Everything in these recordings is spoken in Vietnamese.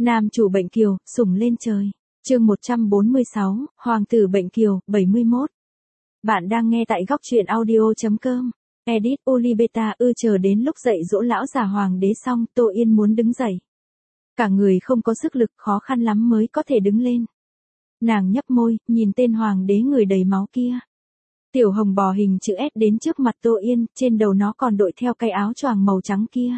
Nam chủ bệnh kiều, sủng lên trời. Chương 146, Hoàng tử bệnh kiều, 71. Bạn đang nghe tại góc truyện audio.com. Edit Oliveta chờ đến lúc dậy dỗ lão già hoàng đế xong, Tô Yên muốn đứng dậy. Cả người không có sức lực, khó khăn lắm mới có thể đứng lên. Nàng nhấp môi, nhìn tên hoàng đế người đầy máu kia. Tiểu hồng bò hình chữ S đến trước mặt Tô Yên, trên đầu nó còn đội theo cái áo choàng màu trắng kia.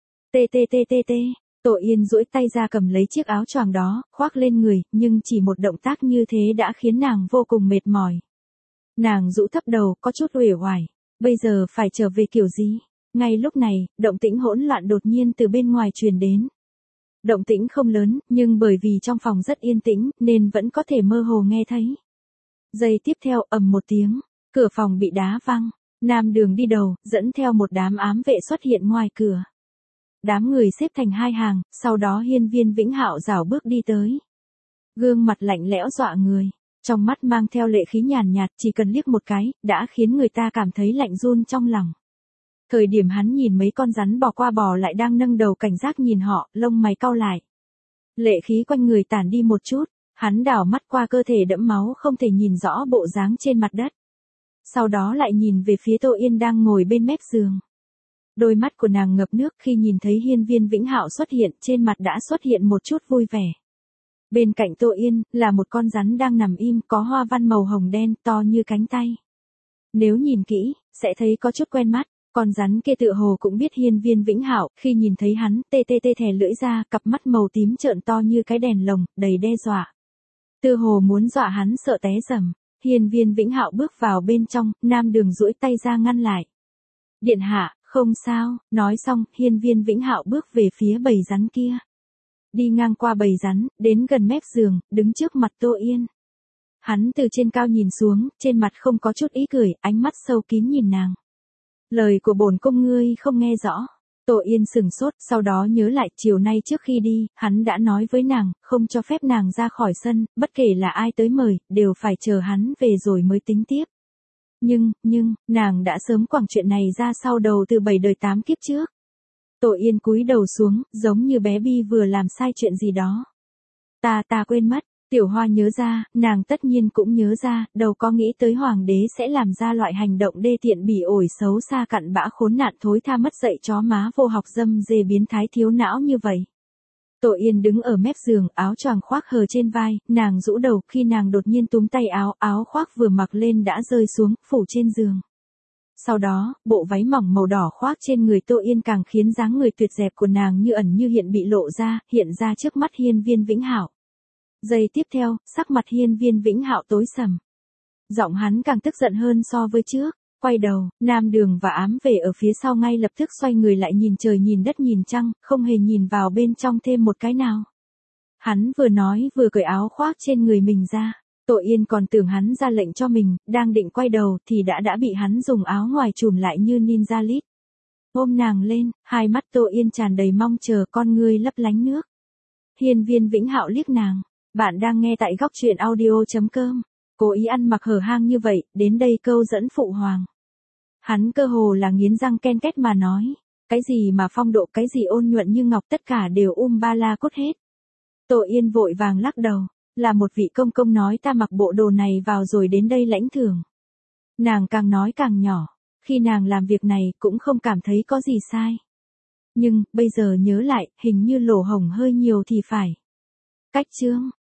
TTTTT. Tô Yên duỗi tay ra cầm lấy chiếc áo choàng đó, khoác lên người, nhưng chỉ một động tác như thế đã khiến nàng vô cùng mệt mỏi. Nàng rũ thấp đầu, có chút uể oải. Bây giờ phải trở về kiểu gì? Ngay lúc này, động tĩnh hỗn loạn đột nhiên từ bên ngoài truyền đến. Động tĩnh không lớn, nhưng bởi vì trong phòng rất yên tĩnh, nên vẫn có thể mơ hồ nghe thấy. Giây tiếp theo, ầm một tiếng, cửa phòng bị đá văng. Nam Đường đi đầu, dẫn theo một đám ám vệ xuất hiện ngoài cửa. Đám người xếp thành hai hàng, sau đó Hiên Viên Vĩnh Hạo rảo bước đi tới. Gương mặt lạnh lẽo dọa người, trong mắt mang theo lệ khí nhàn nhạt, chỉ cần liếc một cái, đã khiến người ta cảm thấy lạnh run trong lòng. Thời điểm hắn nhìn mấy con rắn bò qua bò lại đang nâng đầu cảnh giác nhìn họ, lông mày cau lại. Lệ khí quanh người tản đi một chút, hắn đảo mắt qua cơ thể đẫm máu không thể nhìn rõ bộ dáng trên mặt đất. Sau đó lại nhìn về phía Tô Yên đang ngồi bên mép giường. Đôi mắt của nàng ngập nước khi nhìn thấy Hiên Viên Vĩnh Hạo xuất hiện, trên mặt đã xuất hiện một chút vui vẻ. Bên cạnh Tô Yên, là một con rắn đang nằm im, có hoa văn màu hồng đen, to như cánh tay. Nếu nhìn kỹ, sẽ thấy có chút quen mắt, con rắn kia tựa hồ cũng biết Hiên Viên Vĩnh Hạo, khi nhìn thấy hắn, tê thè lưỡi ra, cặp mắt màu tím trợn to như cái đèn lồng, đầy đe dọa. Tựa hồ muốn dọa hắn sợ té rầm. Hiên Viên Vĩnh Hạo bước vào bên trong, Nam Đường duỗi tay ra ngăn lại. Điện hạ, không sao, nói xong, Hiên Viên Vĩnh Hạo bước về phía bầy rắn kia. Đi ngang qua bầy rắn, đến gần mép giường, đứng trước mặt Tô Yên. Hắn từ trên cao nhìn xuống, trên mặt không có chút ý cười, ánh mắt sâu kín nhìn nàng. Lời của bổn cung ngươi không nghe rõ. Tô Yên sửng sốt, sau đó nhớ lại chiều nay trước khi đi, hắn đã nói với nàng, không cho phép nàng ra khỏi sân, bất kể là ai tới mời, đều phải chờ hắn về rồi mới tính tiếp. Nhưng, nàng đã sớm quẳng chuyện này ra sau đầu từ 7 đời 8 kiếp trước. Tô Yên cúi đầu xuống, giống như bé Bi vừa làm sai chuyện gì đó. Ta quên mất, Tiểu Hoa nhớ ra, nàng tất nhiên cũng nhớ ra, đâu có nghĩ tới hoàng đế sẽ làm ra loại hành động đê tiện bỉ ổi xấu xa cặn bã khốn nạn thối tha mất dạy chó má vô học dâm dê biến thái thiếu não như vậy. Tô Yên đứng ở mép giường, áo choàng khoác hờ trên vai, nàng rũ đầu, khi nàng đột nhiên túm tay áo khoác vừa mặc lên đã rơi xuống, phủ trên giường. Sau đó, bộ váy mỏng màu đỏ khoác trên người Tô Yên càng khiến dáng người tuyệt đẹp của nàng như ẩn như hiện bị lộ ra, hiện ra trước mắt Hiên Viên Vĩnh Hạo. Giây tiếp theo, sắc mặt Hiên Viên Vĩnh Hạo tối sầm. Giọng hắn càng tức giận hơn so với trước. Quay đầu, Nam Đường và ám vệ ở phía sau ngay lập tức xoay người lại nhìn trời nhìn đất nhìn trăng, không hề nhìn vào bên trong thêm một cái nào. Hắn vừa nói vừa cởi áo khoác trên người mình ra. Tô Yên còn tưởng hắn ra lệnh cho mình, đang định quay đầu thì đã bị hắn dùng áo ngoài trùm lại như ninja lít. Ôm nàng lên, hai mắt Tô Yên tràn đầy mong chờ, con ngươi lấp lánh nước. Hiên Viên Vĩnh Hạo liếc nàng. Bạn đang nghe tại góc truyện audio.com. Cố ý ăn mặc hở hang như vậy, đến đây câu dẫn phụ hoàng. Hắn cơ hồ là nghiến răng ken két mà nói. Cái gì mà phong độ, cái gì ôn nhuận như ngọc, tất cả đều ba la cốt hết. Tô Yên vội vàng lắc đầu. Là một vị công công nói ta mặc bộ đồ này vào rồi đến đây lãnh thưởng. Nàng càng nói càng nhỏ. Khi nàng làm việc này cũng không cảm thấy có gì sai. Nhưng, bây giờ nhớ lại, hình như lỗ hổng hơi nhiều thì phải. Cách chương.